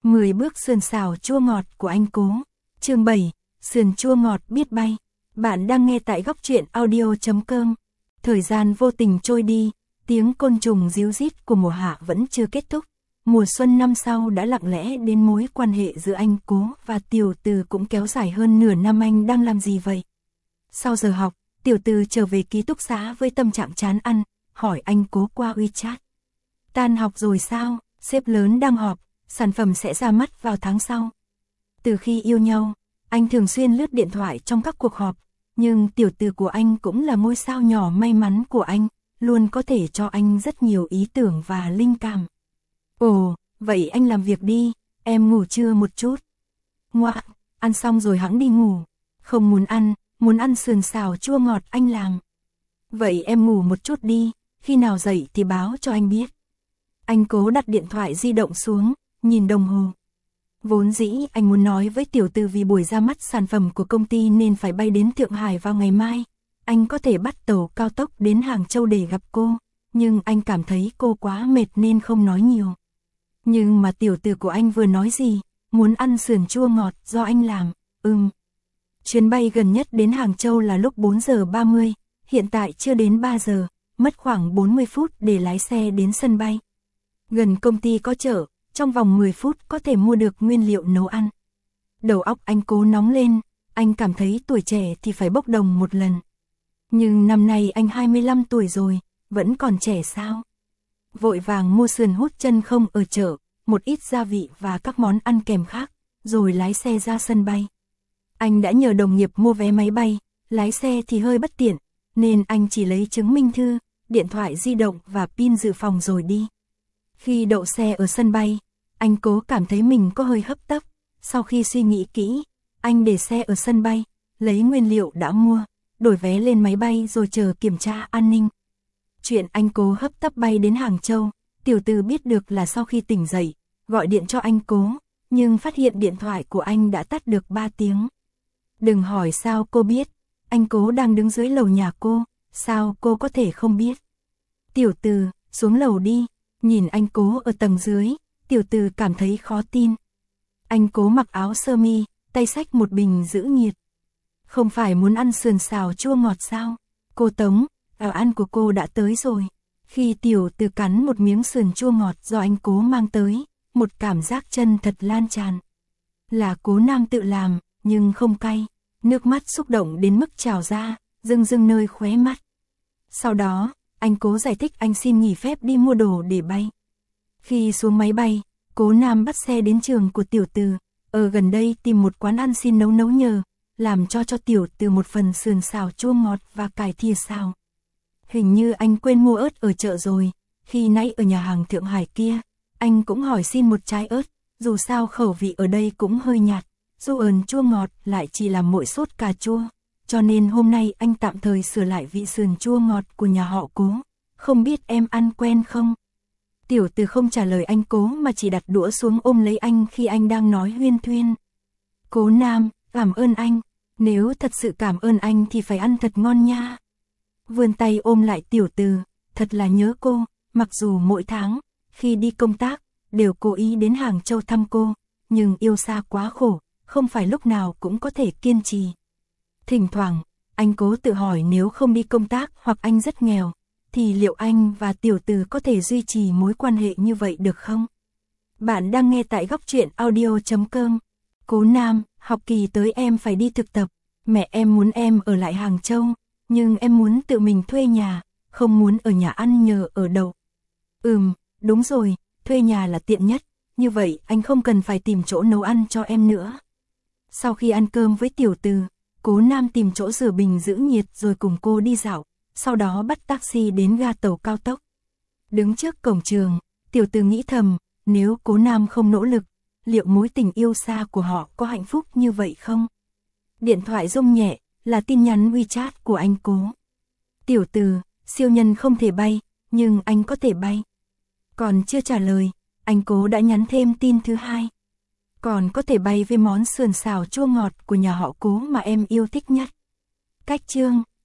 10 bước sườn xào chua ngọt của anh Cố. Chương 7, sườn chua ngọt biết bay. Bạn đang nghe tại góc truyện audio.com. Thời gian vô tình trôi đi, tiếng côn trùng ríu rít của mùa hạ vẫn chưa kết thúc. Mùa xuân năm sau đã lặng lẽ đến, mối quan hệ giữa anh Cố và Tiểu Từ cũng kéo dài hơn nửa năm. Anh đang làm gì vậy? Sau giờ học, Tiểu Từ trở về ký túc xá với tâm trạng chán ăn, hỏi anh Cố qua WeChat. Tan học rồi sao? Sếp lớn đang họp, sản phẩm sẽ ra mắt vào tháng sau. Từ khi yêu nhau, anh thường xuyên lướt điện thoại trong các cuộc họp, nhưng Tiểu Từ của anh cũng là ngôi sao nhỏ may mắn của anh, luôn có thể cho anh rất nhiều ý tưởng và linh cảm. Ồ, vậy anh làm việc đi, em ngủ trưa một chút. Ngoạ, ăn xong rồi hẵng đi ngủ. Không muốn ăn sườn xào chua ngọt anh làm. Vậy em ngủ một chút đi, khi nào dậy thì báo cho anh biết. Anh Cố đặt điện thoại di động xuống, nhìn đồng hồ. Vốn dĩ anh muốn nói với Tiểu Từ vì buổi ra mắt sản phẩm của công ty nên phải bay đến Thượng Hải vào ngày mai. Anh có thể bắt tàu cao tốc đến Hàng Châu để gặp cô, nhưng anh cảm thấy cô quá mệt nên không nói nhiều. Nhưng mà Tiểu Từ của anh vừa nói gì, muốn ăn sườn chua ngọt do anh làm, Chuyến bay gần nhất đến Hàng Châu là lúc 4 giờ 30, hiện tại chưa đến 3 giờ, mất khoảng 40 phút để lái xe đến sân bay. Gần công ty có chợ, trong vòng 10 phút có thể mua được nguyên liệu nấu ăn. Đầu óc anh Cố nóng lên, anh cảm thấy tuổi trẻ thì phải bốc đồng một lần. Nhưng năm nay anh 25 tuổi rồi, vẫn còn trẻ sao? Vội vàng mua sườn hút chân không ở chợ, một ít gia vị và các món ăn kèm khác, rồi lái xe ra sân bay. Anh đã nhờ đồng nghiệp mua vé máy bay, lái xe thì hơi bất tiện, nên anh chỉ lấy chứng minh thư, điện thoại di động và pin dự phòng rồi đi. Khi đậu xe ở sân bay, anh Cố cảm thấy mình có hơi hấp tấp. Sau khi suy nghĩ kỹ, anh để xe ở sân bay, lấy nguyên liệu đã mua, đổi vé lên máy bay rồi chờ kiểm tra an ninh. Chuyện anh Cố hấp tấp bay đến Hàng Châu, Tiểu Từ biết được là sau khi tỉnh dậy, gọi điện cho anh Cố, nhưng phát hiện điện thoại của anh đã tắt được 3 tiếng. Đừng hỏi sao cô biết, anh Cố đang đứng dưới lầu nhà cô, sao cô có thể không biết. Tiểu Từ, xuống lầu đi. Nhìn anh Cố ở tầng dưới, Tiểu Từ cảm thấy khó tin. Anh Cố mặc áo sơ mi, tay xách một bình giữ nhiệt. Không phải muốn ăn sườn xào chua ngọt sao? Cô Tống, ảo ăn của cô đã tới rồi. Khi Tiểu Từ cắn một miếng sườn chua ngọt do anh Cố mang tới, một cảm giác chân thật lan tràn. Là Cố Nam tự làm, nhưng không cay. Nước mắt xúc động đến mức trào ra, rưng rưng nơi khóe mắt. Sau đó, anh Cố giải thích anh xin nghỉ phép đi mua đồ để bay. Khi xuống máy bay, Cố Nam bắt xe đến trường của Tiểu Từ, ở gần đây tìm một quán ăn xin nấu nhờ, làm cho Tiểu Từ một phần sườn xào chua ngọt và cải thìa xào. Hình như anh quên mua ớt ở chợ rồi, khi nãy ở nhà hàng Thượng Hải kia, anh cũng hỏi xin một trái ớt, dù sao khẩu vị ở đây cũng hơi nhạt, dù ớn chua ngọt lại chỉ làm mỗi sốt cà chua. Cho nên hôm nay anh tạm thời sửa lại vị sườn chua ngọt của nhà họ Cố. Không biết em ăn quen không? Tiểu Từ không trả lời anh Cố mà chỉ đặt đũa xuống ôm lấy anh khi anh đang nói huyên thuyên. Cố Nam, cảm ơn anh. Nếu thật sự cảm ơn anh thì phải ăn thật ngon nha. Vươn tay ôm lại Tiểu Từ, thật là nhớ cô, mặc dù mỗi tháng, khi đi công tác, đều cố ý đến Hàng Châu thăm cô, nhưng yêu xa quá khổ, không phải lúc nào cũng có thể kiên trì. Thỉnh thoảng, anh Cố tự hỏi nếu không đi công tác hoặc anh rất nghèo, thì liệu anh và Tiểu Từ có thể duy trì mối quan hệ như vậy được không? Bạn đang nghe tại góc truyện audio.com. Cố Nam, học kỳ tới em phải đi thực tập, mẹ em muốn em ở lại Hàng Châu, nhưng em muốn tự mình thuê nhà, không muốn ở nhà ăn nhờ ở đậu. Đúng rồi, thuê nhà là tiện nhất, như vậy anh không cần phải tìm chỗ nấu ăn cho em nữa. Sau khi ăn cơm với Tiểu Từ, Cố Nam tìm chỗ rửa bình giữ nhiệt rồi cùng cô đi dạo, sau đó bắt taxi đến ga tàu cao tốc. Đứng trước cổng trường, Tiểu Từ nghĩ thầm, nếu Cố Nam không nỗ lực, liệu mối tình yêu xa của họ có hạnh phúc như vậy không? Điện thoại rung nhẹ, là tin nhắn WeChat của anh Cố. Tiểu Từ, siêu nhân không thể bay, nhưng anh có thể bay. Còn chưa trả lời, anh Cố đã nhắn thêm tin thứ hai. Còn có thể bay với món sườn xào chua ngọt của nhà họ Cố mà em yêu thích nhất. Cách chương